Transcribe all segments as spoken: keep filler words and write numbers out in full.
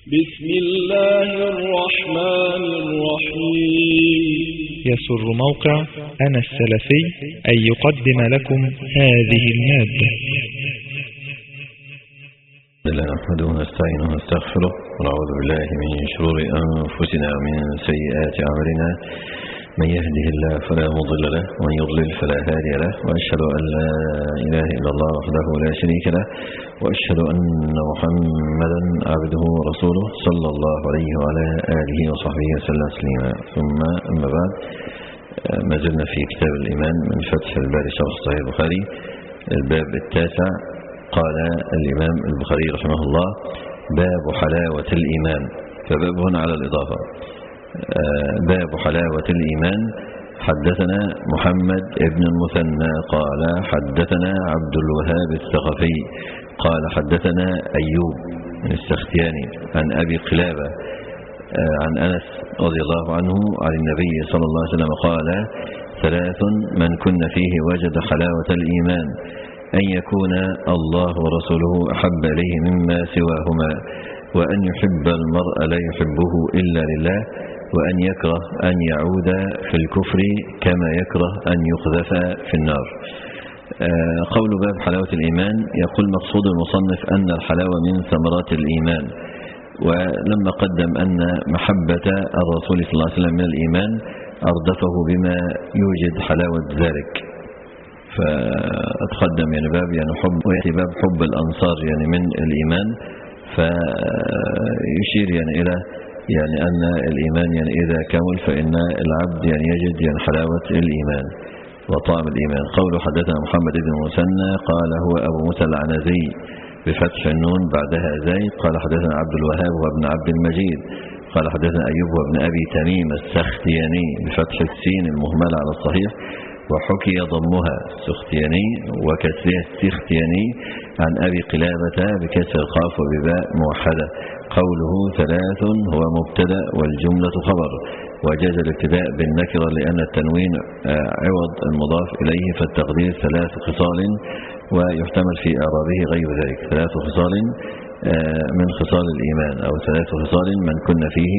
بسم الله الرحمن الرحيم. يسر موقع أنا السلفي أن يقدم لكم هذه المادة. لا نحمده ونستعينه ونستغفره ونعوذ بالله من شرور أنفسنا ومن سيئات أعمالنا، من يهده الله فلا مضل له ومن يضلل فلا هادي له، وأشهد أن لا إله إلا الله وحده لا شريك له، وأشهد أن محمدا عبده ورسوله صلى الله عليه وعلى آله وصحبه وسلم تسليما. ثم أما بعد، ما زلنا في كتاب الإيمان من فتح الباري شرح صحيح البخاري، الباب التاسع. قال الإمام البخاري رحمه الله: باب حلاوة الإيمان. فباب هنا على الإضافة. باب حلاوة الإيمان. حدثنا محمد ابن المثنى قال حدثنا عبد الوهاب الثقفي قال حدثنا أيوب السختياني عن أبي قلابة عن أنس رضي الله عنه عن النبي صلى الله عليه وسلم قال: ثلاث من كن فيه وجد حلاوة الإيمان: أن يكون الله ورسوله أحب إليه مما سواهما، وأن يحب المرء لا يحبه إلا لله، وأن يكره أن يعود في الكفر كما يكره أن يقذف في النار. قول باب حلاوة الإيمان. يقول مقصود المصنف أن الحلاوة من ثمرات الإيمان، ولما قدم أن محبة الرسول صلى الله عليه وسلم من الإيمان أردفه بما يوجد حلاوة ذلك، فأتقدم يعني باب يعني حب، ويأتي باب حب الأنصار يعني من الإيمان، فيشير يعني إلى يعني أن الإيمان يعني إذا كمل فإن العبد يعني يجد يعني حلاوة الإيمان وطعم الإيمان. قوله حدثنا محمد بن المثنى قال هو أبو موسى العنزي بفتح النون بعدها زايد. قال حدثنا عبد الوهاب وابن عبد المجيد قال حدثنا أيوب وابن أبي تميم السختياني بفتح السين المهملة على الصحيح، وحكي ضمها السختياني وكسرها السختياني عن أبي قلابة بكسر القاف وبباء موحدة. قوله ثلاث هو مبتدأ والجملة خبر، وجاز الابتداء بالنكرة لأن التنوين عوض المضاف إليه، فالتقدير ثلاث خصال، ويحتمل في إعرابه غير ذلك: ثلاث خصال من خصال الإيمان، أو ثلاث خصال من كنا فيه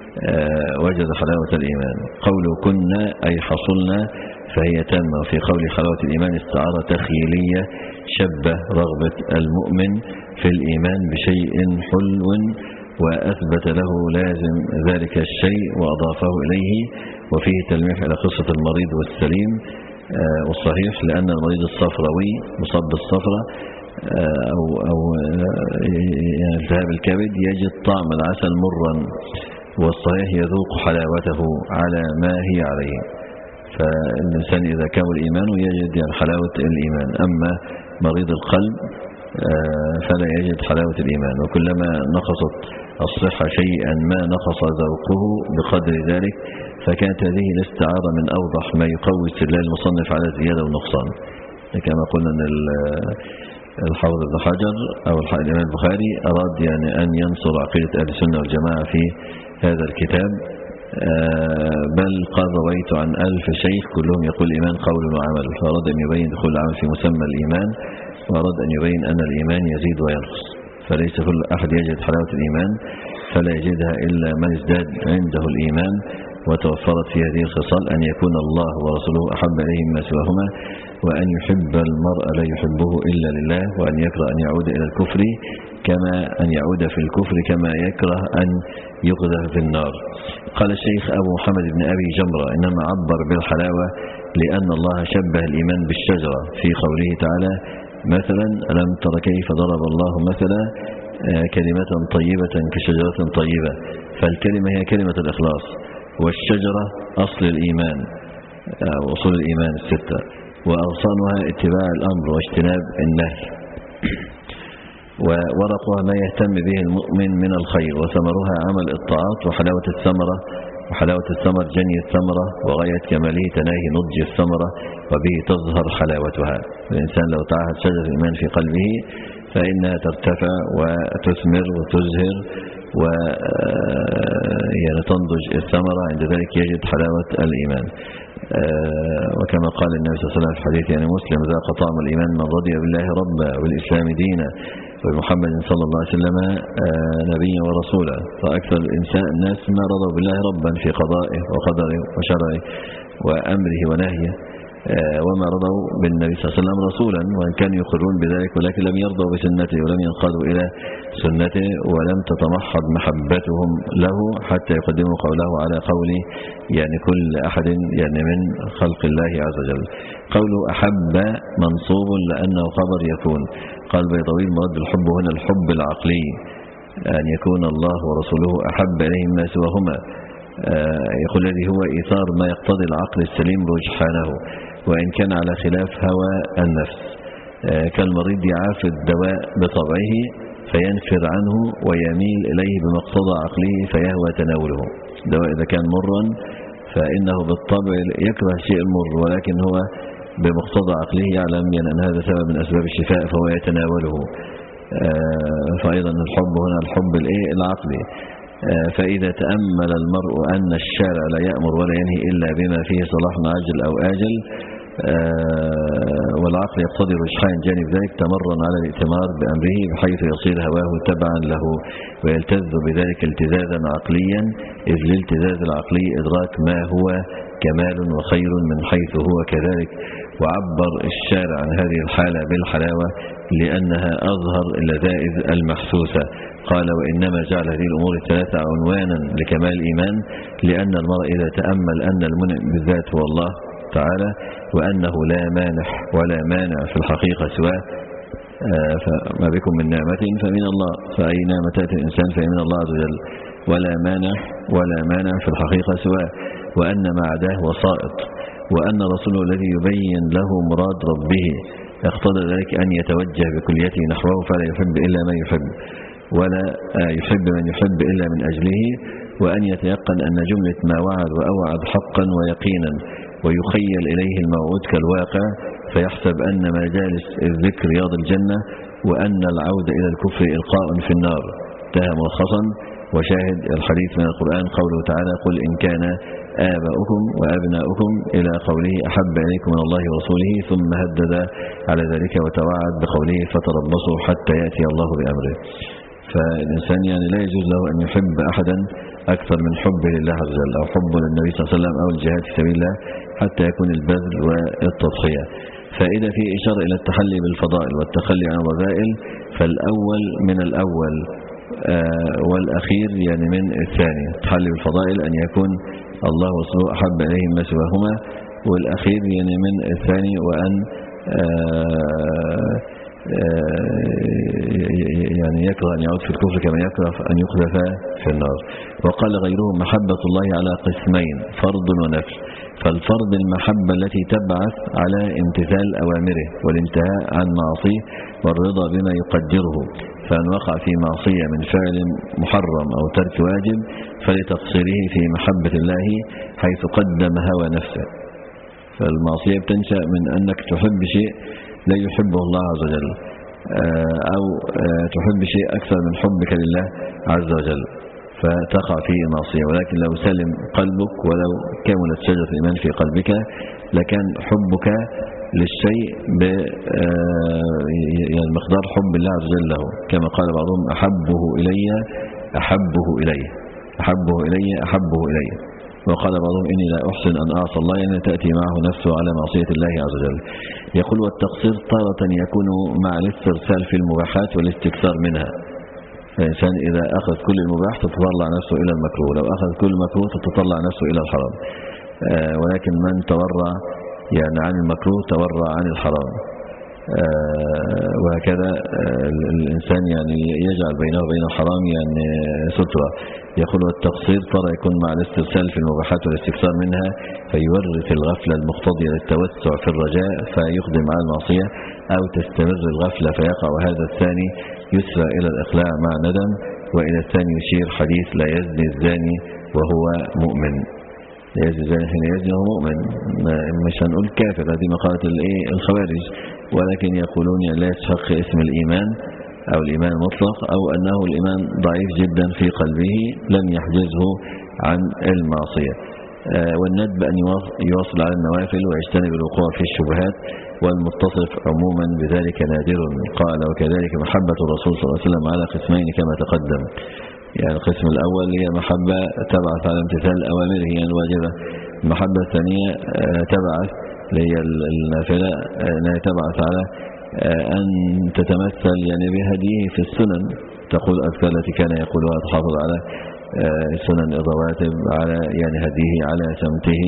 وجد حلاوة الإيمان. قوله كنا أي حصلنا فهي تامة. في قول حلاوة الإيمان استعارة تخيلية شبه رغبة المؤمن في الإيمان بشيء حلو وأثبت له لازم ذلك الشيء وأضافه إليه، وفيه تلميح إلى قصة المريض والسليم والصحيح، لأن المريض الصفروي مصاب بالصفرة أو, أو يعني التهاب الكبد يجد طعم العسل مرا، والصحيح يذوق حلاوته على ما هي عليه. فالإنسان إذا كمل إيمانه يجد يعني حلاوة الإيمان. أما مريض القلب فلا يجد حلاوة الإيمان، وكلما نقصت الصحة شيئا ما نقص ذوقه بقدر ذلك، فكانت هذه الاستعارة من أوضح ما يقوي استدلال المصنف على الزيادة والنقصان. كما قلنا أن الحافظ ابن حجر أو الإمام البخاري أراد يعني أن ينصر عقيدة أهل السنة والجماعة في هذا الكتاب، بل قد رويت عن ألف شيخ كلهم يقول الإيمان قول وعمل، فأراد أن يبين دخول العمل في مسمى الإيمان، وأراد أن يبين أن الإيمان يزيد وينقص، فليس كل أحد يجد حلاوة الإيمان، فلا يجدها إلا من ازداد عنده الإيمان وتوفرت في هذه الخصال: أن يكون الله ورسوله أحب إليه مما سواهما، وأن يحب المرء لا يحبه إلا لله، وأن يكره أن يعود إلى الكفر كما أن يعود في الكفر كما يكره أن يقذف في النار. قال الشيخ أبو محمد بن أبي جمرة: إنما عبر بالحلاوة لأن الله شبه الإيمان بالشجرة في قوله تعالى: مثلا ألم تر كيف ضرب الله مثلا كلمة طيبة كشجرة طيبة. فالكلمة هي كلمة الإخلاص، والشجرة أصل الإيمان، أصول الإيمان الستة، وأغصانها اتباع الأمر واجتناب النهي، وورقها ما يهتم به المؤمن من الخير، وثمرها عمل الطاعات. وحلاوة الثمرة وحلاوة الثمر جني الثمرة، وغاية كماله تناهي نضج الثمرة، وبه تظهر حلاوتها. الإنسان لو تعهد شجرة الإيمان في قلبه فإنها ترتفع وتثمر وتزهر و يعني تنضج الثمرة، عند ذلك يجد حلاوة الإيمان. آه وكما قال النبي صلى الله عليه وسلم في حديث يعني مسلم: ذاق طعم الإيمان من رضي بالله ربا وبالإسلام دينا وبمحمد صلى الله عليه وسلم آه نبيا ورسولا. فأكثر الإنسان الناس ما رضوا بالله ربا في قضائه وقدره وشرعه وأمره ونهيه، آه وما رضوا بالنبي صلى الله عليه وسلم رسولا، وإن كانوا يقرون بذلك ولكن لم يرضوا بسنته ولم ينقادوا إلى سنته ولم تتمحض محبتهم له حتى يقدموا قوله على قول يعني كل أحد يعني من خلق الله عز وجل. قوله أحب منصوب لأنه خبر يكون. قال البيضاوي: مراد الحب هنا الحب العقلي، أن يكون الله ورسوله أحب إليهم ما سواهما، يقول الذي هو إيثار ما يقتضي العقل السليم رجحانه وإن كان على خلاف هوى النفس، كالمريض يعافي الدواء بطبعه فينفر عنه ويميل إليه بمقتضى عقله فيهوى تناوله. الدواء إذا كان مرا فإنه بالطبع يكره شيء المر، ولكن هو بمقتضى عقله يعلم يعني أن هذا سبب من أسباب الشفاء فهو يتناوله. فأيضا الحب هنا الحب العقلي. فإذا تأمل المرء أن الشارع لا يأمر ولا ينهي إلا بما فيه صلاح عاجل أو آجل، والعقل يقتضي رجحان جانب ذلك، تمرن على الائتمار بأمره بحيث يصير هواه تبعا له ويلتذ بذلك التذاذا عقليا، إذ الالتذاذ العقلي إدراك ما هو كمال وخير من حيث هو كذلك. وعبر الشارع عن هذه الحالة بالحلاوة لأنها أظهر اللذائذ المحسوسة. قال: وإنما جعل هذه الأمور الثلاثة عنوانا لكمال الإيمان، لأن المرء إذا تأمل أن المنعم بالذات هو الله تعالى، وأنه لا مانح ولا مانع في الحقيقة سواه، فما بكم من نعمة فمن الله، فأي نعمة تأتي الإنسان فهي من الله عز وجل، ولا مانع ولا مانع في الحقيقة سواه، وأن ما عداه وسائط، وأن رسوله الذي يبين له مراد ربه اقتضى ذلك أن يتوجه بكليته نحوه فلا يحب إلا من يحب ولا يحب من يحب إلا من أجله، وأن يتيقن أن جملة ما وعد وأوعد حقا ويقينا، ويخيل إليه الموعود كالواقع فيحسب أن مجالس الذكر رياض الجنة، وأن العودة إلى الكفر إلقاء في النار. انتهى ملخصا. وشاهد الحديث من القرآن قوله تعالى: قل إن كان آباؤكم وأبناؤكم إلى قوله أحب إليكم من الله ورسوله، ثم هدد على ذلك وتوعد بقوله فتربصوا حتى يأتي الله بأمره. فالإنسان يعني لا يجوز له أن يحب أحدا أكثر من حبه لله عز وجل أو حبه للنبي صلى الله عليه وسلم أو الجهاد في سبيل الله، حتى يكون البذل والتضحية. فإذا في إشارة إلى التحلي بالفضائل والتخلي عن الرذائل، فالأول من الأول آه والأخير يعني من الثاني. التحلي بالفضائل أن يكون الله ورسوله أحب إليهم ما سواهما، والأخير يعني من الثاني وأن آه يعني يكره أن يعود في الكفر كما يكره أن يقذف في النار. وقال غيرهم: محبة الله على قسمين، فرض ونفل. فالفرض المحبة التي تبعث على امتثال أوامره والانتهاء عن معصيه والرضا بما يقدره، فأن وقع في معصية من فعل محرم أو ترك واجب فلتقصيره في محبة الله حيث قدم هوى نفسه. فالمعصية بتنشأ من أنك تحب شيء لا يحبه الله عز وجل، أو تحب شيء أكثر من حبك لله عز وجل فتقع فيه معصية. ولكن لو سلم قلبك ولو كملت شجرة الإيمان في قلبك لكان حبك للشيء بمقدار حب الله عز وجل له، كما قال بعضهم: أحبه إلي أحبه إلي أحبه إلي أحبه إلي. وقال بعضهم: إني لا أحسن أن أعصى الله، يعني تأتي معه نفسه على معصية الله عز وجل. يقول: والتقصير تارة يكون مع الاسترسال في المباحات والاستكثار منها. الإنسان إذا أخذ كل المباح تتطلع نفسه إلى المكروه، لو أخذ كل المكروه تتطلع نفسه إلى الحرام. آه ولكن من تورع يعني عن المكروه تورع عن الحرام. آه وهكذا آه الإنسان يعني يجعل بينه وبين الحرام يعني سترة. يقول: والتقصير ترى يكون مع الاسترسال في المباحات والاستكثار منها فيورث الغفلة المقتضية للتوسع في الرجاء فيقدم على المعصية، أو تستمر الغفلة فيقع هذا الثاني يسرى إلى الإقلاع مع ندم. وإلى الثاني يشير حديث: لا يزني الزاني وهو مؤمن. لا يزني الزاني حين يزني وهو مؤمن. مش هنقول كافر، هذه مقالة الخوارج، ولكن يقولون لا يستحق اسم الإيمان أو الإيمان المطلق، أو أنه الإيمان ضعيف جدا في قلبه لم يحجزه عن المعصية. والندب أن يواصل على النوافل ويجتنب الوقوع في الشبهات، والمتصف عموما بذلك نادر. قال وكذلك محبة الرسول صلى الله عليه وسلم على قسمين كما تقدم. يعني القسم الأول هي محبة تبعث على امتثال أوامره يعني الواجبة. المحبة الثانية تبعث هي النافلة أنها تبعث على أن تتمثل يعني بهديه في السنن، تقول أذكار التي كان يقولها، تحافظ على سنن الرواتب، على يعني هديه، على سمته.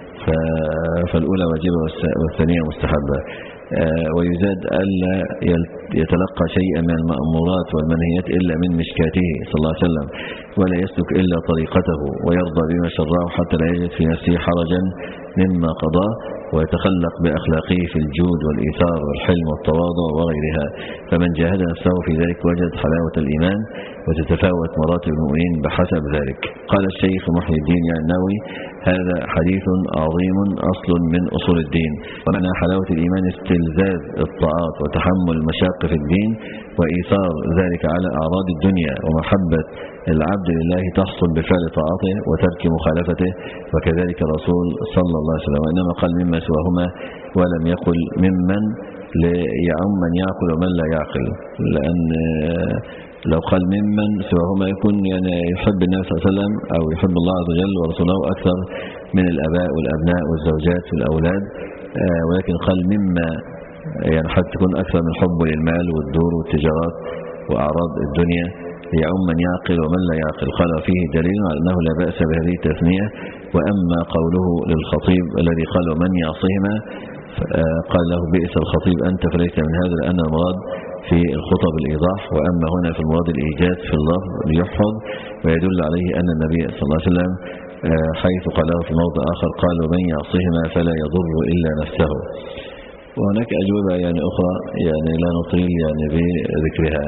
فالأولى واجبة والثانية مستحبة. ويزاد ألا يتلقى شيئا من المأمورات والمنهيات إلا من مشكاته صلى الله عليه وسلم، ولا يسلك إلا طريقته، ويرضى بما شرعه حتى لا يجد في نفسه حرجا مما قضاه، ويتخلق بأخلاقه في الجود والإيثار والحلم والتواضع وغيرها. فمن جاهد نفسه في ذلك وجد حلاوة الإيمان، وتتفاوت مراتب المؤمنين بحسب ذلك. قال الشيخ محي الدين يعني النووي: هذا حديث عظيم أصل من أصول الدين. ومعنى حلاوة الإيمان استلزاز الطاعات وتحمل المشاق في الدين، وإيثار ذلك على أعراض الدنيا، ومحبة العبد لله تحصل بفعل طاعته وترك مخالفته. وكذلك الرسول صلى الله عليه وسلم، وإنما قال مما سواهما ولم يقل ممن ليعم من يعقل ومن لا يعقل، لأن لو قال ممن سواهما يكون يعني يحب النبي صلى الله عليه وسلم أو يحب الله عز وجل ورسوله أكثر من الآباء والأبناء والزوجات والأولاد، ولكن قال مما يعني حتى تكون أكثر من حب للمال والدور والتجارات وأعراض الدنيا، يعم من يعقل ومن لا يعقل. قال فيه دليل على أنه لا بأس بهذه التثنية. وأما قوله للخطيب الذي قال ومن يعصيهما، قال له بئس الخطيب أنت فليس من هذا، لأن المراد في الخطب الإيضاح، وأما هنا في المراد الإيجاز في اللفظ ليحفظ. ويدل عليه أن النبي صلى الله عليه وسلم حيث قاله في موضع آخر قال ومن يعصيهما فلا يضر إلا نفسه. وهناك أجوبة يعني أخرى يعني لا نطيل يعني بذكرها.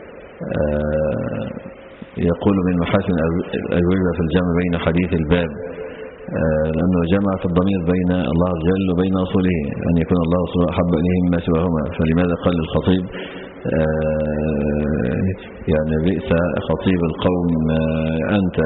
يقول من محاسن الأجوبة في الجمع بين حديث الباب، لأنه جمع في الضمير بين الله عز وجل وبين رسوله، أن يكون الله ورسوله أحب إليه مما سواهما. فلماذا قال للخطيب يعني بئس خطيب القوم أنت،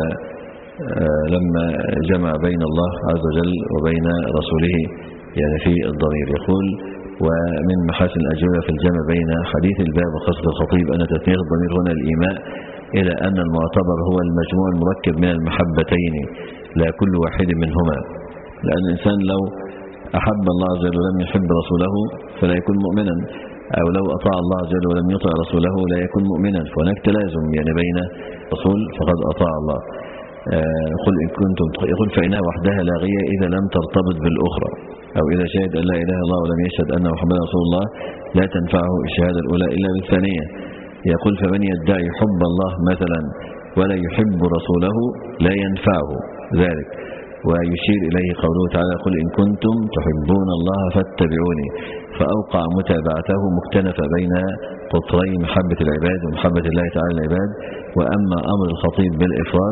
لما جمع بين الله عز وجل وبين رسوله يعني في الضمير. يقول ومن محاسن الأجوبة في الجمع بين حديث الباب وقصد الخطيب أن تثنية الضمير هنا الإيماء إلى أن المعتبر هو المجموع المركب من المحبتين لا كل واحد منهما. لأن الإنسان لو أحب الله عز وجل ولم يحب رسوله فلا يكون مؤمنا، أو لو أطاع الله عز وجل ولم يطع رسوله لا يكون مؤمنا. فهناك تلازم يعني بين رسول فقد أطاع الله. قل إن كنتم يقول فإنها وحدها لاغية إذا لم ترتبط بالأخرى، أو إذا شهد أن لا إله إلا الله ولم يشهد أن محمد رسول الله لا تنفعه الشهادة الأولى إلا بالثانية. يقول فمن يدعي حب الله مثلا ولا يحب رسوله لا ينفعه ذلك. ويشير إليه قوله تعالى قل إن كنتم تحبون الله فاتبعوني، فأوقع متابعته مكتنفة بين قطري محبة العباد ومحبة الله تعالى العباد. وأما أمر الخطيب بالإفراد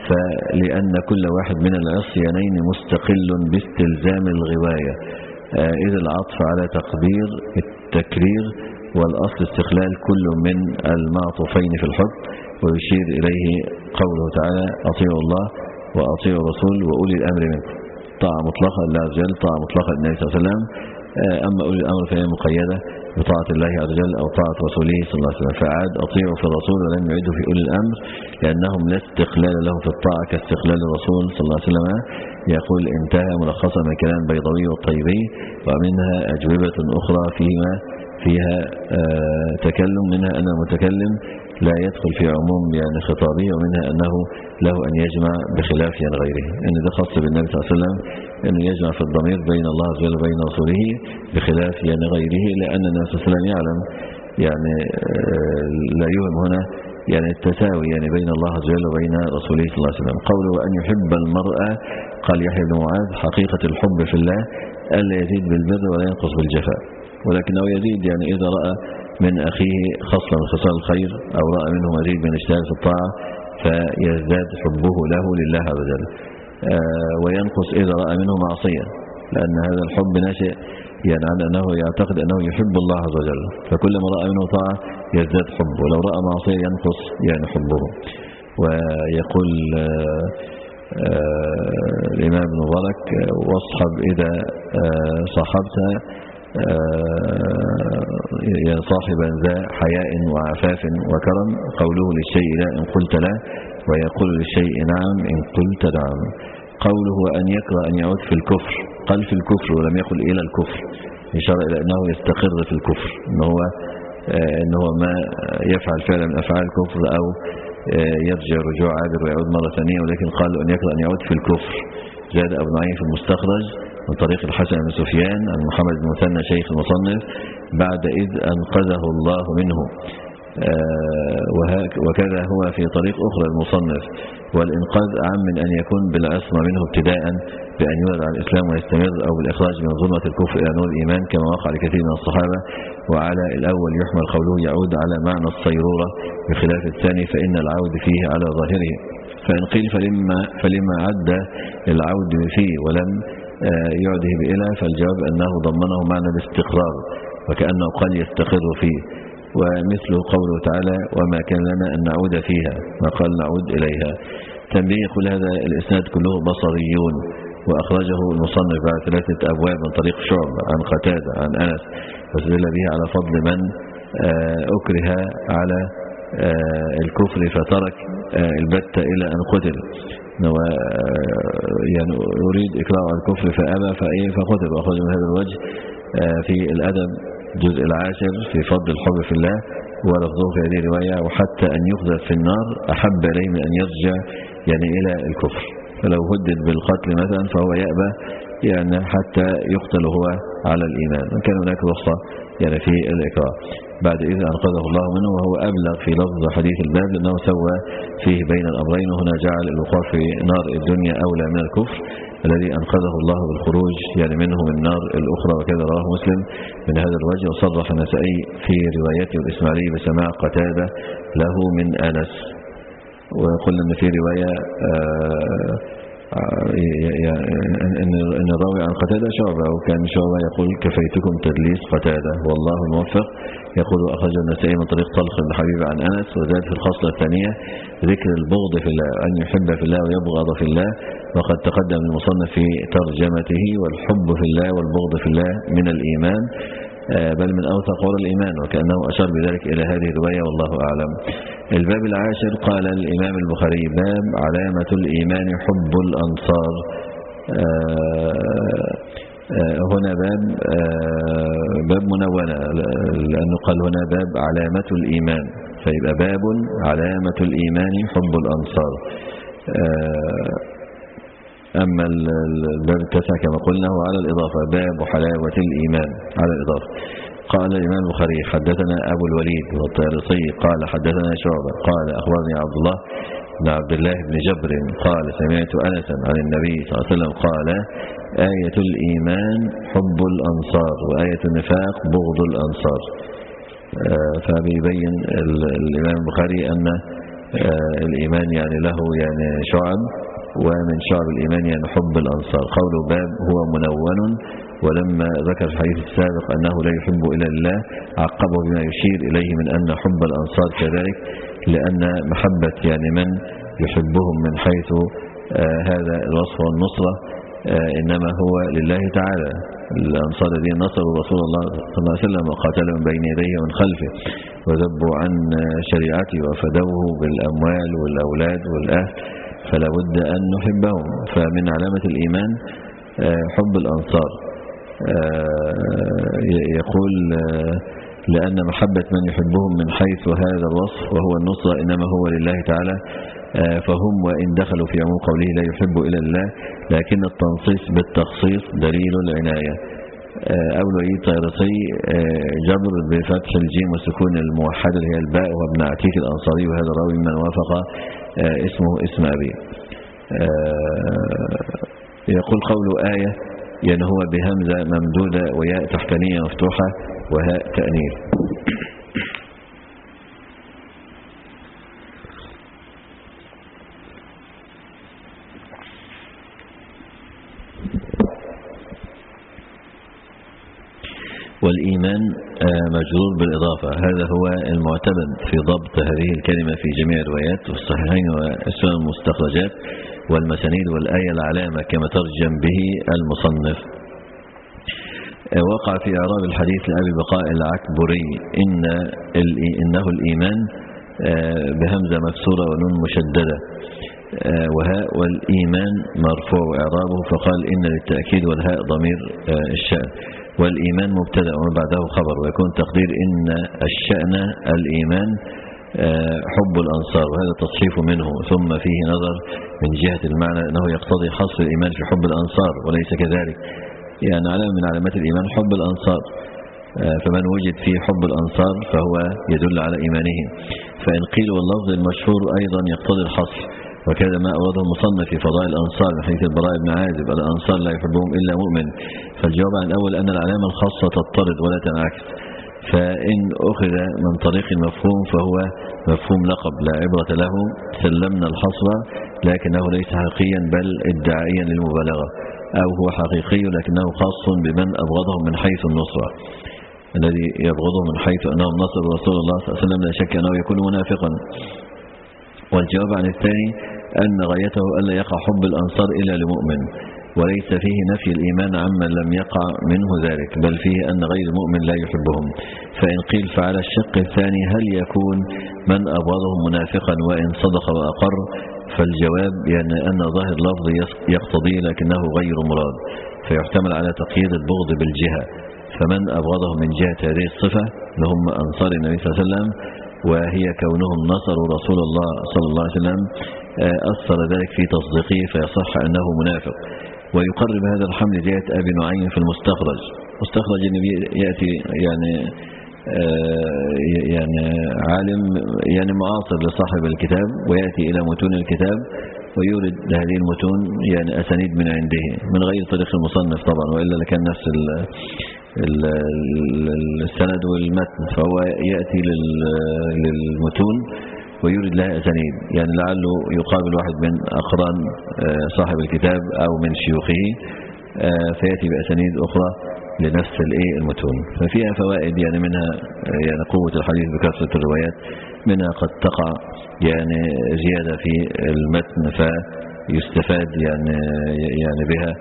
فلأن كل واحد من العصيانين مستقل باستلزام الغواية، إذ العطف على تقدير التكرير والأصل استقلال كل من المعطوفين في الحكم. ويشير إليه قوله تعالى أطيعوا الله وأطيعوا الرسول وأولي الأمر منكم، طاعة مطلقة لله عز وجل، طاعة مطلقة للنبي صلى الله عليه وسلم. أما أولي الأمر فهي مقيدة بطاعة الله عز وجل أو طاعة رسوله صلى الله عليه وسلم. فعاد أطيعوا في الرسول ولم يعدوا في أولي الأمر لأنهم لا استقلال له في الطاعة كاستقلال الرسول صلى الله عليه وسلم. يقول انتهى ملخصا من كلام البيضاوي والطيبي. ومنها أجوبة أخرى فيما فيها آه تكلم، منها أن المتكلم لا يدخل في عموم يعني خطابه، ومنها أنه له أن يجمع بخلاف يعني غيره، أن ده خاص بالنبي صلى الله عليه وسلم أنه يجمع في الضمير بين الله عز وجل وبين رسوله بخلاف يعني غيره، لأن النبي صلى الله عليه وسلم يعلم يعني آه لا يهم هنا يعني التساوي يعني بين الله عز وجل وبين رسوله صلى الله عليه وسلم. قوله أن يحب المرأة، قال يحيى بن معاذ حقيقة الحب في الله ألا يزيد بالبر ولا ينقص بالجفاء، ولكنه يزيد يعني إذا رأى من أخيه خصلة من خصال الخير أو رأى منه مزيد من الاجتهاد في الطاعة فيزداد حبه له لله عز وجل، آه وينقص إذا رأى منه معصية، لأن هذا الحب ناشئ يعني عن أنه يعتقد أنه يحب الله عز وجل، فكلما رأى منه طاعة يزداد حبه، ولو رأى معصية ينقص يعني حبه. ويقول آه الإمام ابن مبارك واصحب إذا صاحبت صاحبا ذا حياء وعفاف وكرم. قوله للشيء لا إن قلت لا، ويقول للشيء نعم إن قلت نعم. قوله أن يكره أن يعود في الكفر، قال في الكفر ولم يقل إلى الكفر، إشارة إلى أنه يستقر في الكفر، إن هو, إن هو ما يفعل فعلا من أفعال الكفر أو يرجع رجوع عابر ويعود مرة ثانية، ولكن قال أن يكره أن يعود في الكفر. زاد أبو نعيم في المستخرج من طريق الحسن بن سفيان عن محمد بن مثنى شيخ المصنف بعد إذ أنقذه الله منه، وكذا هو في طريق أخرى المصنف. والإنقاذ أعم من أن يكون بالعصمة منه ابتداء بأن يولد على الإسلام ويستمر، أو بالإخراج من ظلمة الكفر إلى نور الإيمان كما وقع لكثير من الصحابة. وعلى الأول يحمل قوله يعود على معنى الصيرورة بخلاف الثاني فإن العود فيه على ظاهره. فإن قيل فلما, فلما عد العود فيه ولم يعده بإله، فالجواب أنه ضمنه معنى الاستقرار وكأنه قال يستقر فيه. ومثله قوله تعالى وما كان لنا أن نعود فيها، ما قال نعود إليها. تنبيه يقول هذا الإسناد كله بصريون، وأخرجه المصنف بعد ثلاثة أبواب من طريق شعب عن قتادة عن أنس، واستدل به على فضل من أكره على الكفر فترك البتة إلى أن قتل، يعني يريد إكراه على الكفر فأبى فقتل. وأخرج من هذا الوجه في الأدب الجزء العاشر في فضل الحب في الله، ولفظه في هذه الرواية وحتى أن يقذف في النار أحب إليه من أن يرجع يعني إلى الكفر. فلو هدد بالقتل مثلا فهو يأبى يعني حتى يقتل هو على الإيمان. كان هناك رخصة يعني في الإكراه بعد إذا أنقذه الله منه، وهو أبلغ في لفظ حديث الباب لأنه سوى فيه بين الأمرين، وهنا جعل الوقوع في نار الدنيا أولى من الكفر الذي أنقذه الله بالخروج يعني منه من نار الأخرى. وكذا رواه مسلم من هذا الوجه. وصرح النسائي في روايته الإسماعيلي بسماع قتادة له من أنس. وقلنا أن في رواية أن الراوي عن قتادة شعبة، وكان شعبة يقول كفيتكم تدليس قتادة والله الموفق. يقول أخرج النسائي من طريق طلق بن حبيب عن أنس. وزاد في الخصلة الثانية ذكر البغض في الله، أن يحب في الله ويبغض في الله، وقد تقدم المصنف في ترجمته والحب في الله والبغض في الله من الإيمان، بل من أوثق قول الإيمان، وكأنه أشار بذلك إلى هذه الرواية والله أعلم. الباب العاشر قال الإمام البخاري باب علامة الإيمان حب الأنصار. هنا باب باب منونة لأنه قال هنا باب علامة الإيمان، فيبقى باب علامة الإيمان حب الأنصار. أما الباب التاسع كما قلنا هو على الإضافة باب حلاوة الإيمان على الإضافة. قال الإمام البخاري حدثنا أبو الوليد والطيالسي قال حدثنا شعبة قال أخبرني عبد الله بن عبد الله بن جبر قال سمعت أنسا عن النبي صلى الله عليه وسلم قال آية الإيمان حب الأنصار وآية النفاق بغض الأنصار. فبيبين الإمام البخاري أن الإيمان يعني له يعني شعب، ومن شعب الإيمان يعني حب الأنصار. قوله باب هو منون، ولما ذكر في الحديث السابق أنه لا يحب إلا الله عقبه بما يشير إليه من أن حب الأنصار كذلك، لأن محبة يعني من يحبهم من حيث آه هذا الوصف والنصرة آه إنما هو لله تعالى. الأنصار الذين نصروا رسول الله صلى الله عليه وسلم وقاتلوا من بين يديه ومن خلفه وذبوا عن شريعته وفدوه بالأموال والأولاد والأهل، فلا بد أن نحبهم. فمن علامة الإيمان حب الأنصار. يقول لأن محبة من يحبهم من حيث هذا الوصف وهو النصرة إنما هو لله تعالى، فهم وإن دخلوا في عموم قوله لا يحب إلا الله، لكن التنصيص بالتخصيص دليل العناية. أبو الوليد الطيالسي جبر بفتح الجيم وسكون الموحدة اللي هي الباء، وابن عتيك الأنصاري، وهذا راوي من وافق اسمه اسم أبي. يقول قوله آية يعني هو بهمزة ممدودة وياء تحتانية مفتوحة وهاء تأنيث. والإيمان مجرور بالإضافة، هذا هو المعتمد في ضبط هذه الكلمة في جميع الروايات والصحيحين والسنن المستخرجات، والمسانيد والآية العلامة كما ترجم به المصنف. وقع في إعراب الحديث لأبي بقاء العكبري إن إنه الإيمان بهمزة مكسورة ونون مشددة وهاء والإيمان مرفوع إعرابه، فقال إن للتأكيد والهاء ضمير الشأن، والإيمان مبتدأ ومن بعده خبر، ويكون تقدير إن الشأن الإيمان حب الأنصار، وهذا تصحيف منه. ثم فيه نظر من جهة المعنى أنه يقتضي حصر الإيمان في حب الأنصار وليس كذلك، يعني علامة من علامات الإيمان حب الأنصار، فمن وجد فيه حب الأنصار فهو يدل على إيمانهم. فإن قيل واللفظ المشهور أيضا يقتضي الحصر، وكذا ما أورده المصنف في فضائل الأنصار من حديث البراء بن عازب الأنصار لا يحبهم إلا مؤمن. فالجواب عن الأول أن العلامة الخاصة تضطرد ولا تنعكس، فإن أخذ من طريق المفهوم فهو مفهوم لقب لا عبرة له، سلمنا الحصر لكنه ليس حقيقيا بل ادعائيا للمبالغة، أو هو حقيقي لكنه خاص بمن أبغضهم من حيث النصرة، الذي يبغضهم من حيث أنهم نصروا رسول الله صلى الله عليه وسلم لا شك أنه يكون منافقا. والجواب عن الثاني أن غايته ألا يقع حب الأنصار إلا لمؤمن، وليس فيه نفي الإيمان عمن لم يقع منه ذلك، بل فيه أن غير المؤمن لا يحبهم. فإن قيل فعلى الشق الثاني هل يكون من أبغضهم منافقا وإن صدق وأقر؟ فالجواب يعني أن ظاهر لفظ يقتضي لكنه غير مراد، فيحتمل على تقييد البغض بالجهة، فمن أبغضهم من جهة هذه الصفة لهم أنصار النبي صلى الله عليه وسلم وهي كونهم نصروا رسول الله صلى الله عليه وسلم أثر ذلك في تصديقه فيصح أنه منافق. ويقرب هذا الحمل جهة أبي نعيم في المستخرج. مستخرج يأتي يعني يعني عالم يعني معاصر لصاحب الكتاب، ويأتي إلى متون الكتاب ويورد هذه المتون يعني أسانيد من عنده من غير طريق المصنف طبعا، وإلا لكان نفس السند والمتن، فهو يأتي للمتون ويورد لها أسانيد، يعني لعله يقابل واحد من أقران صاحب الكتاب أو من شيوخه فيأتي بأسانيد أخرى لنفس المتون، ففيها فوائد يعني منها يعني قوة الحديث بكثرة الروايات، منها قد تقع يعني زيادة في المتن فيستفاد يعني يعني بها.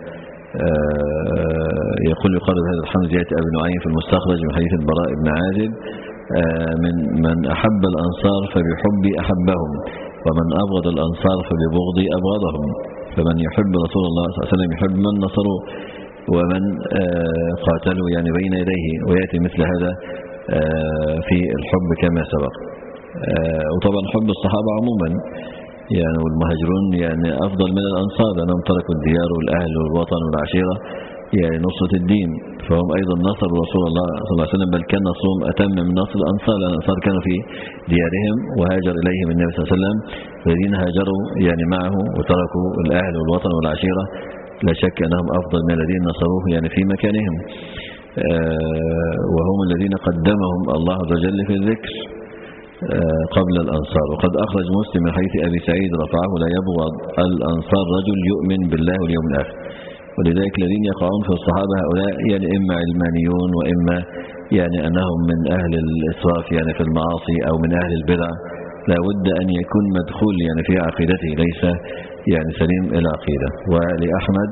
يقول يقرب هذا الحمد جاءت أبي نعيم في المستخرج من حديث البراء بن عازب من من أحب الأنصار فبحبي أحبهم، ومن أبغض الأنصار فببغضي أبغضهم، فمن يحب رسول الله صلى الله عليه وسلم يحب من نصروا ومن قاتلوا يعني بين يديه، ويأتي مثل هذا في الحب كما سبق. وطبعا حب الصحابة عموما يعني والمهاجرون يعني أفضل من الأنصار لأنهم تركوا الديار والأهل والوطن والعشيرة يعني نصرة الدين، فهم أيضا نصروا رسول الله صلى الله عليه وسلم، بل كان نصرهم أتم من نصر الأنصار، لأن الأنصار كانوا في ديارهم وهاجر إليهم النبي صلى الله عليه وسلم، الذين هاجروا يعني معه وتركوا الأهل والوطن والعشيرة لا شك أنهم أفضل من الذين نصروه يعني في مكانهم، وهم الذين قدمهم الله عز وجل في الذكر قبل الأنصار. وقد أخرج مسلم من حديث أبي سعيد رفعه لا يبغض الأنصار رجل يؤمن بالله واليوم الآخر. ولذلك الذين يقعون في الصحابة هؤلاء يعني إما علمانيون وإما يعني أنهم من أهل الإسراف يعني في المعاصي أو من أهل البدع، لا بد أن يكون مدخول يعني في عقيدته ليس يعني سليم العقيدة. ولأحمد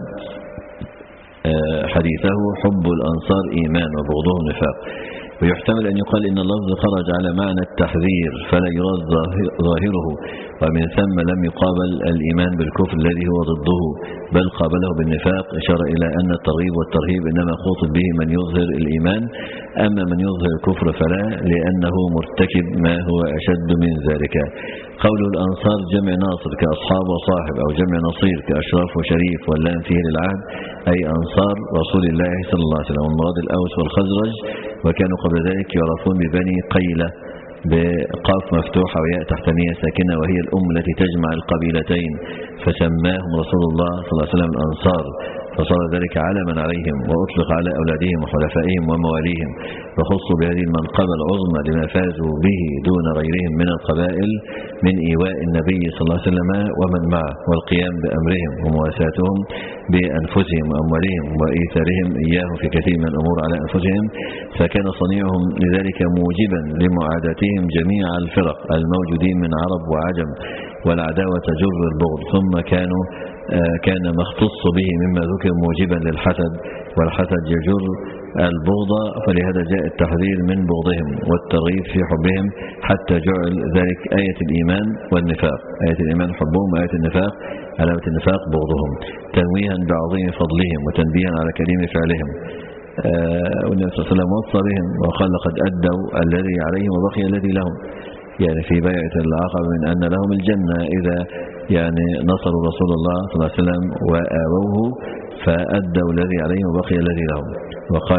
حديثه حب الأنصار إيمان وبغضهم نفاق. ويحتمل أن يقال إن اللفظ خرج على معنى التحذير فلا يراد ظاهره، ومن ثم لم يقابل الإيمان بالكفر الذي هو ضده بل قابله بالنفاق، إشارة إلى أن الترغيب والترهيب إنما خاطب به من يظهر الإيمان، أما من يظهر الكفر فلا، لأنه مرتكب ما هو أشد من ذلك. قوله الأنصار جمع ناصر كأصحاب وصاحب، أو جمع نصير كأشراف وشريف، واللام فيه للعهد أي أنصار رسول الله صلى الله عليه وسلم، والمراد الأوس والخزرج، وكانوا قبل ذلك يعرفون ببني قيلة بقاف مفتوحة وياء تحتانية ساكنة، وهي الأم التي تجمع القبيلتين، فسماهم رسول الله صلى الله عليه وسلم الأنصار، فصار ذلك علما عليهم، وأطلق على أولادهم وحلفائهم ومواليهم، وخصوا بهذه المنقبة العظمى لما فازوا به دون غيرهم من القبائل من إيواء النبي صلى الله عليه وسلم ومن معه، والقيام بأمرهم ومواساتهم بأنفسهم وأموالهم وإيثارهم إياه في كثير من الأمور على أنفسهم، فكان صنيعهم لذلك موجبا لمعاداتهم جميع الفرق الموجودين من عرب وعجم، والعداوة تجر البغض، ثم كانوا كان ما اختص به مما ذكر موجبا للحسد، والحسد يجر البغض، فلهذا جاء التحذير من بغضهم والترغيب في حبهم، حتى جعل ذلك آية الإيمان والنفاق. آية الإيمان حبهم، وآية النفاق علامة النفاق بغضهم، تنويها بعظيم فضلهم وتنبيها على كريم فعلهم. آه والنبي صلى الله عليه وسلم وصى بهم وقال لقد أدوا الذي عليهم وبقي الذي لهم، يعني في بيعة العقبة من أن لهم الجنة إذا يعني نصروا رسول الله صلى الله عليه وسلم وآووه، فأدوا الذي عليهم وبقي الذي لهم. وقال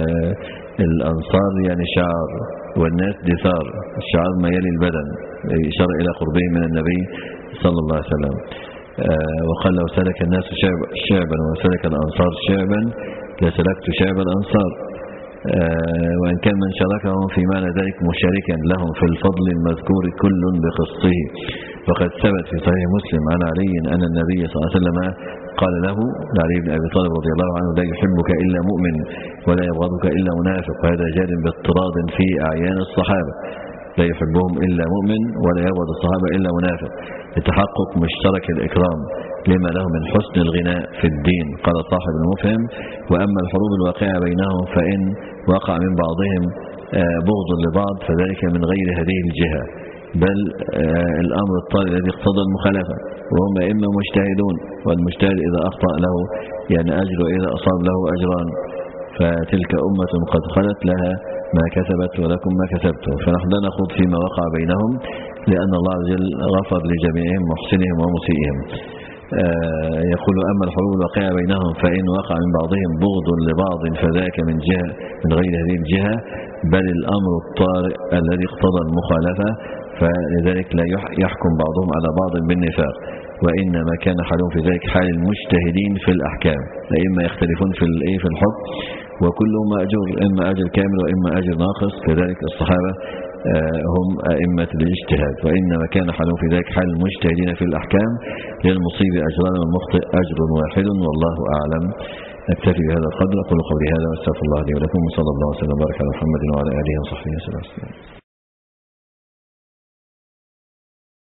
الأنصار يعني شعر، والناس دثار، الشعر ما يلي البدن، إشارة إلى قربهم من النبي صلى الله عليه وسلم. آه وقال لو سلك الناس شعب شعبا وسلك الأنصار شعبا لسلكت شعب الأنصار. آه وإن كان من شاركهم في معنى ذلك مشاركا لهم في الفضل المذكور كل بخصه. وقد ثبت في صحيح مسلم عن علي أن النبي صلى الله عليه وسلم قال له لعلي بن أبي طالب رضي الله عنه لا يحبك إلا مؤمن ولا يبغضك إلا منافق، وهذا جار باضطراد في أعيان الصحابة، لا يحبهم إلا مؤمن ولا يبغض الصحابة إلا منافق، لتحقق مشترك الإكرام لما له من حسن الغناء في الدين. قال صاحب المفهم: وأما الحروب الواقعة بينهم فإن وقع من بعضهم بغض لبعض فذلك من غير هذه الجهة، بل الأمر الطارئ الذي اقتضى المخالفة، وهم إما مجتهدون، والمجتهد إذا أخطأ له يعني أجر، وإذا أصاب له أجران، فتلك أمة قد خلت لها ما كسبت ولكم ما كسبتم. فنحن لا نخوض فيما وقع بينهم، لأن الله عز وجل غفر لجميعهم محسنهم ومسيئهم. آه يقول: أما الحروب الواقعة بينهم فإن وقع من بعضهم بغض لبعض فذاك من جهة من غير هذه الجهة، بل الأمر الطارئ الذي اقتضى المخالفة، فلذلك لا يحكم بعضهم على بعض بالنفاق، وإنما كان حالهم في ذلك حال المجتهدين في الأحكام، إما يختلفون في في الحكم وكلهم أجر، إما أجر كامل وإما أجر ناقص. كذلك الصحابة هم أئمة الاجتهاد، وإنما كان حالهم في ذلك حال المجتهدين في الأحكام، للمصيب أجران والمخطئ أجر واحد، والله أعلم. نكتفي بهذا القدر. أقول قولي هذا واستغفر الله لي ولكم، وصلى الله وسلم وبارك على محمد وعلى آله وصحبه وسلم.